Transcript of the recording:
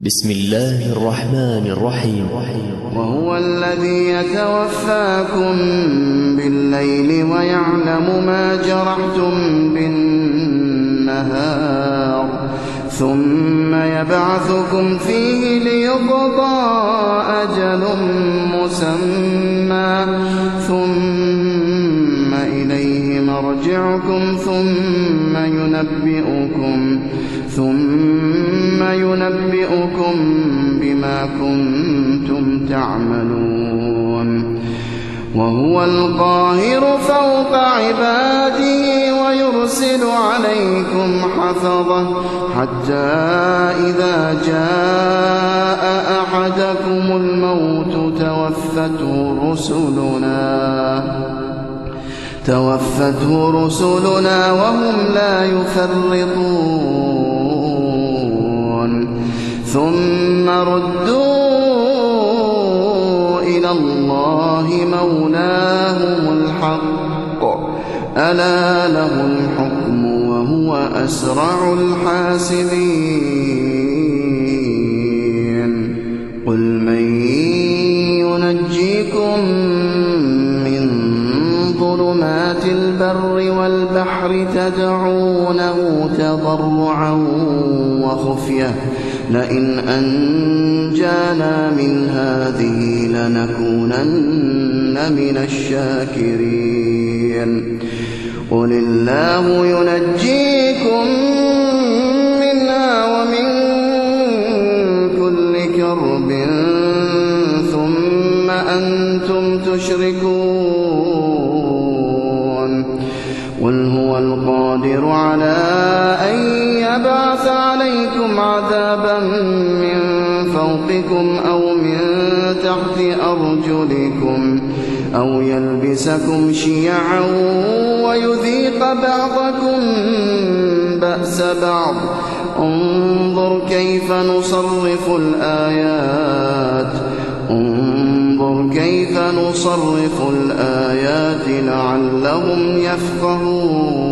بسم الله الرحمن الرحيم. وهو الذي يتوفاكم بالليل ويعلم ما جرحتم بالنهار ثم يبعثكم فيه ليقضى أجل مسمى ثم إليه مرجعكم ثم ينبئكم بما كنتم تعملون. وهو القاهر فوق عباده ويرسل عليكم حفظه حتى إذا جاء أحدكم الموت توفته رسلنا وهم لا يفرطون ثم ردوا إلى الله مولاهم الحق ألا له الحكم وهو أسرع الحاسبين. قل من ينجيكم من ظلمات البر والبحر تدعونه تضرعا وخفية لئن أنجانا من هذه لنكونن من الشاكرين. قل الله ينجيكم منها ومن كل كرب ثم أنتم تشركون. قل هو القادر على أن يبعث عليكم عذابا من فوقكم أو من تحت أرجلكم أو يلبسكم شيعا ويذيق بعضكم بأس بعض. انظر كيف نصرف الآيات لعلهم يفقهون.